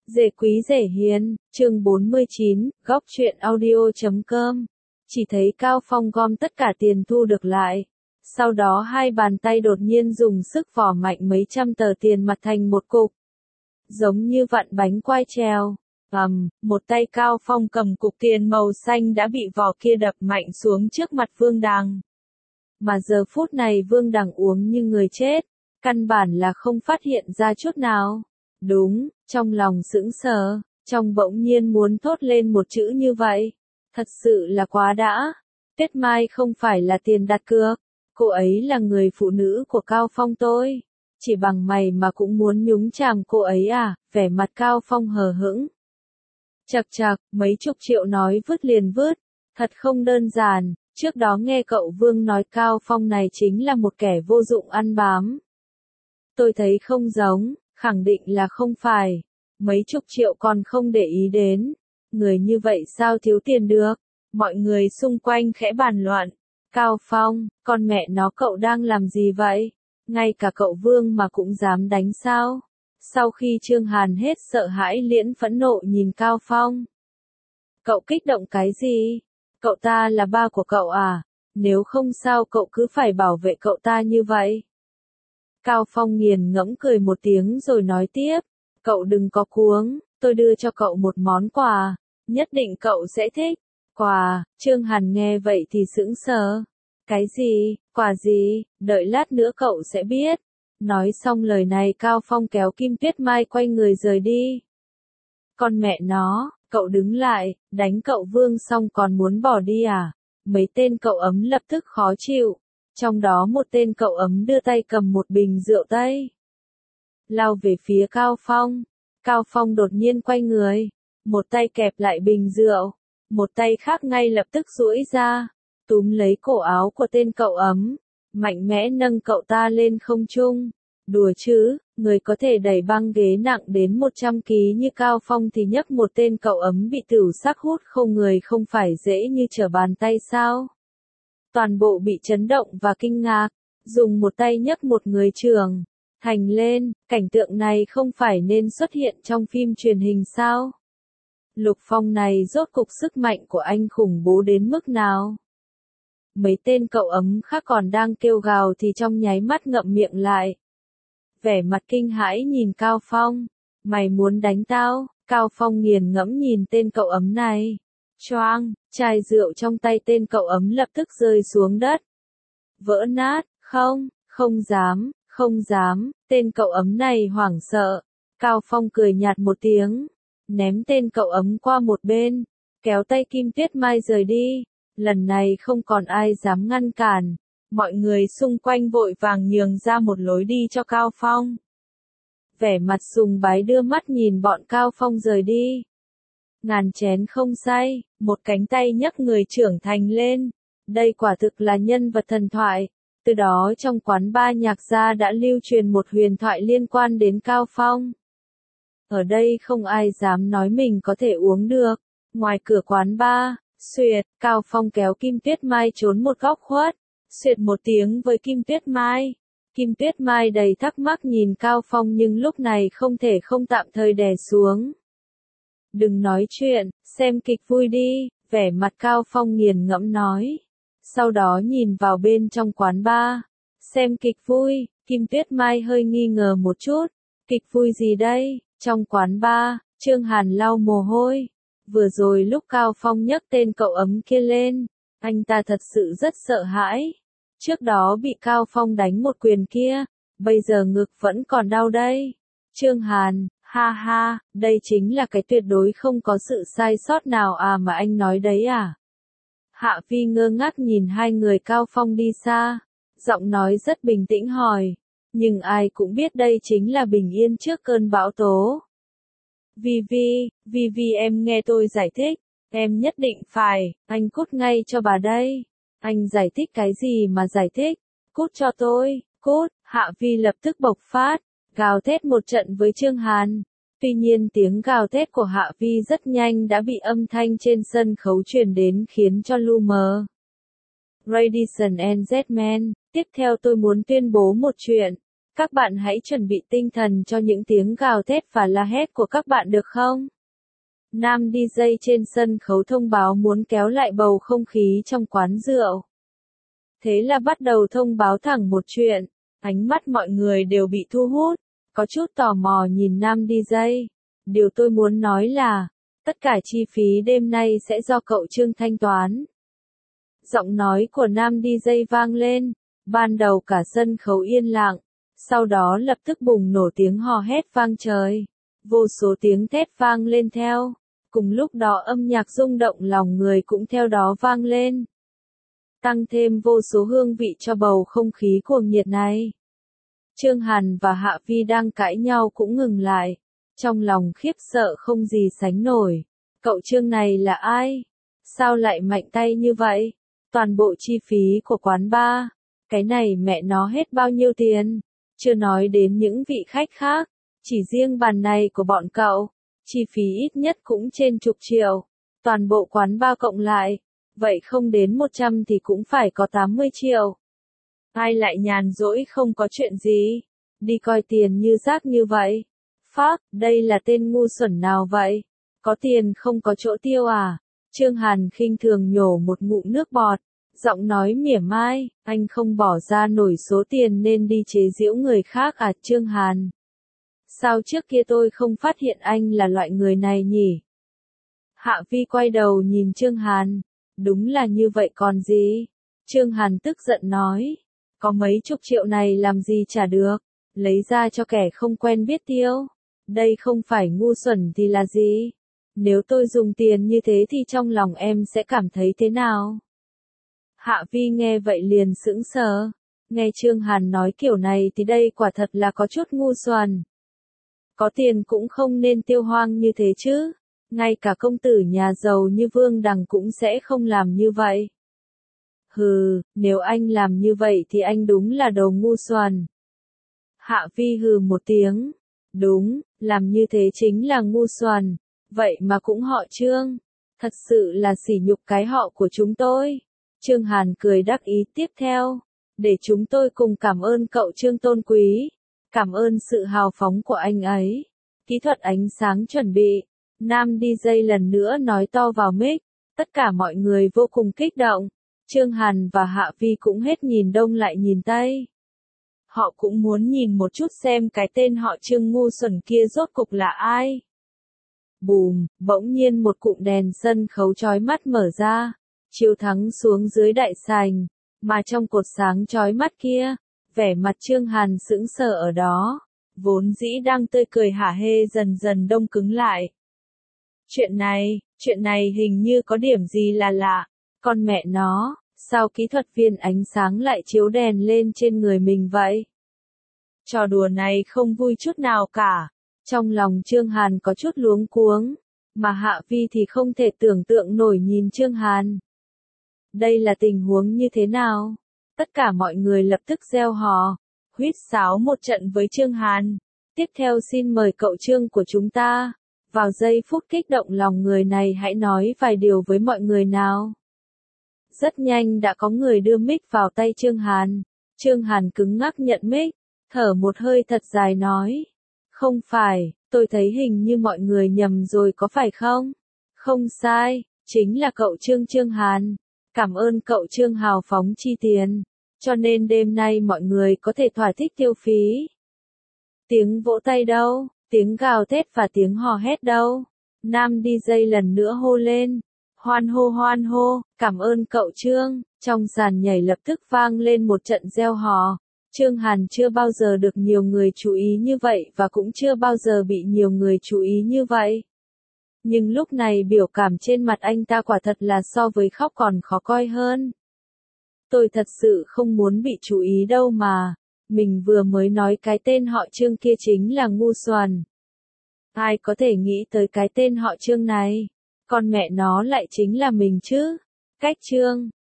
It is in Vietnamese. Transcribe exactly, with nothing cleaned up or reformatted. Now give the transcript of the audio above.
Dễ quý dễ hiền, chương bốn mươi chín, góc truyện audio chấm com. Chỉ thấy Cao Phong gom tất cả tiền thu được lại. Sau đó hai bàn tay đột nhiên dùng sức vò mạnh mấy trăm tờ tiền mặt thành một cục. Giống như vặn bánh quai treo. Ầm, một tay Cao Phong cầm cục tiền màu xanh đã bị vò kia đập mạnh xuống trước mặt Vương Đằng. Mà giờ phút này Vương Đằng uống như người chết. Căn bản là không phát hiện ra chút nào. Đúng, trong lòng sững sờ, trong bỗng nhiên muốn thốt lên một chữ như vậy. Thật sự là quá đã. Tuyết Mai không phải là tiền đặt cược. Cô ấy là người phụ nữ của Cao Phong tôi. Chỉ bằng mày mà cũng muốn nhúng chàm cô ấy à, vẻ mặt Cao Phong hờ hững. Chậc chậc, mấy chục triệu nói vứt liền vứt. Thật không đơn giản, trước đó nghe cậu Vương nói Cao Phong này chính là một kẻ vô dụng ăn bám. Tôi thấy không giống. Khẳng định là không phải. Mấy chục triệu còn không để ý đến. Người như vậy sao thiếu tiền được? Mọi người xung quanh khẽ bàn luận. Cao Phong, con mẹ nó cậu đang làm gì vậy? Ngay cả cậu Vương mà cũng dám đánh sao? Sau khi Trương Hàn hết sợ hãi liễn phẫn nộ nhìn Cao Phong. Cậu kích động cái gì? Cậu ta là ba của cậu à? Nếu không sao cậu cứ phải bảo vệ cậu ta như vậy? Cao Phong nghiền ngẫm cười một tiếng rồi nói tiếp, cậu đừng có cuống, tôi đưa cho cậu một món quà, nhất định cậu sẽ thích. Quà, Trương Hàn nghe vậy thì sững sờ. Cái gì, quà gì, đợi lát nữa cậu sẽ biết. Nói xong lời này Cao Phong kéo Kim Tuyết Mai quay người rời đi. Con mẹ nó, cậu đứng lại, đánh cậu Vương xong còn muốn bỏ đi à? Mấy tên cậu ấm lập tức khó chịu. Trong đó một tên cậu ấm đưa tay cầm một bình rượu tây. Lao về phía Cao Phong. Cao Phong đột nhiên quay người. Một tay kẹp lại bình rượu. Một tay khác ngay lập tức duỗi ra. Túm lấy cổ áo của tên cậu ấm. Mạnh mẽ nâng cậu ta lên không trung. Đùa chứ, người có thể đẩy băng ghế nặng đến một trăm ki lô gam như Cao Phong thì nhấc một tên cậu ấm bị tửu sắc hút không người không phải dễ như trở bàn tay sao? Toàn bộ bị chấn động và kinh ngạc, dùng một tay nhấc một người trưởng thành lên, cảnh tượng này không phải nên xuất hiện trong phim truyền hình sao? Lục Phong này rốt cục sức mạnh của anh khủng bố đến mức nào? Mấy tên cậu ấm khác còn đang kêu gào thì trong nháy mắt ngậm miệng lại. Vẻ mặt kinh hãi nhìn Cao Phong, mày muốn đánh tao? Cao Phong nghiền ngẫm nhìn tên cậu ấm này. Choang, chai rượu trong tay tên cậu ấm lập tức rơi xuống đất. Vỡ nát, không, không dám, không dám, tên cậu ấm này hoảng sợ. Cao Phong cười nhạt một tiếng, ném tên cậu ấm qua một bên, kéo tay Kim Tuyết Mai rời đi. Lần này không còn ai dám ngăn cản, mọi người xung quanh vội vàng nhường ra một lối đi cho Cao Phong. Vẻ mặt sùng bái đưa mắt nhìn bọn Cao Phong rời đi. Ngàn chén không say, một cánh tay nhấc người trưởng thành lên. Đây quả thực là nhân vật thần thoại. Từ đó trong quán bar nhạc gia đã lưu truyền một huyền thoại liên quan đến Cao Phong. Ở đây không ai dám nói mình có thể uống được. Ngoài cửa quán bar, xuyệt, Cao Phong kéo Kim Tuyết Mai trốn một góc khuất. Xuyệt một tiếng với Kim Tuyết Mai. Kim Tuyết Mai đầy thắc mắc nhìn Cao Phong nhưng lúc này không thể không tạm thời đè xuống. Đừng nói chuyện, xem kịch vui đi, vẻ mặt Cao Phong nghiền ngẫm nói. Sau đó nhìn vào bên trong quán bar. Xem kịch vui, Kim Tuyết Mai hơi nghi ngờ một chút. Kịch vui gì đây? Trong quán bar, Trương Hàn lau mồ hôi. Vừa rồi lúc Cao Phong nhấc tên cậu ấm kia lên, anh ta thật sự rất sợ hãi. Trước đó bị Cao Phong đánh một quyền kia, bây giờ ngực vẫn còn đau đây. Trương Hàn, ha ha, đây chính là cái tuyệt đối không có sự sai sót nào à mà anh nói đấy à? Hạ Vi ngơ ngác nhìn hai người Cao Phong đi xa, giọng nói rất bình tĩnh hỏi, nhưng ai cũng biết đây chính là bình yên trước cơn bão tố. Vi Vi, Vi Vi em nghe tôi giải thích, em nhất định phải, anh cút ngay cho bà đây. Anh giải thích cái gì mà giải thích, cút cho tôi, cút, Hạ Vi lập tức bộc phát, gào thét một trận với Trương Hàn. Tuy nhiên tiếng gào thét của Hạ Vi rất nhanh đã bị âm thanh trên sân khấu truyền đến khiến cho lu mờ. Ladies and gentlemen, tiếp theo tôi muốn tuyên bố một chuyện. Các bạn hãy chuẩn bị tinh thần cho những tiếng gào thét và la hét của các bạn được không? Nam đi jay trên sân khấu thông báo muốn kéo lại bầu không khí trong quán rượu. Thế là bắt đầu thông báo thẳng một chuyện, ánh mắt mọi người đều bị thu hút, có chút tò mò nhìn Nam đi jay. Điều tôi muốn nói là, tất cả chi phí đêm nay sẽ do cậu Trương thanh toán. Giọng nói của Nam đi jay vang lên, ban đầu cả sân khấu yên lặng, sau đó lập tức bùng nổ tiếng hò hét vang trời. Vô số tiếng thét vang lên theo, cùng lúc đó âm nhạc rung động lòng người cũng theo đó vang lên. Tăng thêm vô số hương vị cho bầu không khí cuồng nhiệt này. Trương Hàn và Hạ Vi đang cãi nhau cũng ngừng lại, trong lòng khiếp sợ không gì sánh nổi. Cậu Trương này là ai? Sao lại mạnh tay như vậy? Toàn bộ chi phí của quán bar, cái này mẹ nó hết bao nhiêu tiền? Chưa nói đến những vị khách khác, chỉ riêng bàn này của bọn cậu, chi phí ít nhất cũng trên chục triệu. Toàn bộ quán bar cộng lại, vậy không đến một trăm thì cũng phải có tám mươi triệu. Ai lại nhàn rỗi không có chuyện gì, đi coi tiền như rác như vậy? Phác, đây là tên ngu xuẩn nào vậy? Có tiền không có chỗ tiêu à? Trương Hàn khinh thường nhổ một ngụm nước bọt, giọng nói mỉa mai, anh không bỏ ra nổi số tiền nên đi chế giễu người khác à Trương Hàn? Sao trước kia tôi không phát hiện anh là loại người này nhỉ? Hạ Vi quay đầu nhìn Trương Hàn, đúng là như vậy còn gì? Trương Hàn tức giận nói, có mấy chục triệu này làm gì trả được, lấy ra cho kẻ không quen biết tiêu. Đây không phải ngu xuẩn thì là gì? Nếu tôi dùng tiền như thế thì trong lòng em sẽ cảm thấy thế nào? Hạ Vi nghe vậy liền sững sờ. Nghe Trương Hàn nói kiểu này thì đây quả thật là có chút ngu xuẩn. Có tiền cũng không nên tiêu hoang như thế chứ. Ngay cả công tử nhà giàu như Vương Đằng cũng sẽ không làm như vậy. Hừ, nếu anh làm như vậy thì anh đúng là đồ ngu xuẩn. Hạ Vi hừ một tiếng. Đúng, làm như thế chính là ngu xuẩn. Vậy mà cũng họ Trương. Thật sự là sỉ nhục cái họ của chúng tôi. Trương Hàn cười đắc ý tiếp theo. Để chúng tôi cùng cảm ơn cậu Trương tôn quý. Cảm ơn sự hào phóng của anh ấy. Kỹ thuật ánh sáng chuẩn bị. Nam đi jay lần nữa nói to vào mic. Tất cả mọi người vô cùng kích động. Trương Hàn và Hạ Vi cũng hết nhìn đông lại nhìn tây. Họ cũng muốn nhìn một chút xem cái tên họ Trương ngu xuẩn kia rốt cục là ai. Bùm, bỗng nhiên một cụm đèn sân khấu chói mắt mở ra, chiếu thẳng xuống dưới đại sảnh, mà trong cột sáng chói mắt kia, vẻ mặt Trương Hàn sững sờ ở đó, vốn dĩ đang tươi cười hả hê dần dần đông cứng lại. Chuyện này, chuyện này hình như có điểm gì là lạ, con mẹ nó, sao kỹ thuật viên ánh sáng lại chiếu đèn lên trên người mình vậy? Trò đùa này không vui chút nào cả. Trong lòng Trương Hàn có chút luống cuống, mà Hạ Vi thì không thể tưởng tượng nổi nhìn Trương Hàn. Đây là tình huống như thế nào? Tất cả mọi người lập tức reo hò, huýt sáo một trận với Trương Hàn. Tiếp theo xin mời cậu Trương của chúng ta. Vào giây phút kích động lòng người này hãy nói vài điều với mọi người nào. Rất nhanh đã có người đưa mic vào tay Trương Hàn. Trương Hàn cứng ngắc nhận mic, thở một hơi thật dài nói. Không phải, tôi thấy hình như mọi người nhầm rồi có phải không? Không sai, chính là cậu Trương Trương Hàn. Cảm ơn cậu Trương hào phóng chi tiền, cho nên đêm nay mọi người có thể thỏa thích tiêu phí. Tiếng vỗ tay đâu, tiếng gào thét và tiếng hò hét đâu? Nam đi jay lần nữa hô lên. Hoan hô hoan hô, cảm ơn cậu Trương. Trong sàn nhảy lập tức vang lên một trận reo hò. Trương Hàn chưa bao giờ được nhiều người chú ý như vậy và cũng chưa bao giờ bị nhiều người chú ý như vậy. Nhưng lúc này biểu cảm trên mặt anh ta quả thật là so với khóc còn khó coi hơn. Tôi thật sự không muốn bị chú ý đâu mà. Mình vừa mới nói cái tên họ Trương kia chính là ngu xuẩn. Ai có thể nghĩ tới cái tên họ Trương này? Con mẹ nó lại chính là mình chứ. Cách Trương,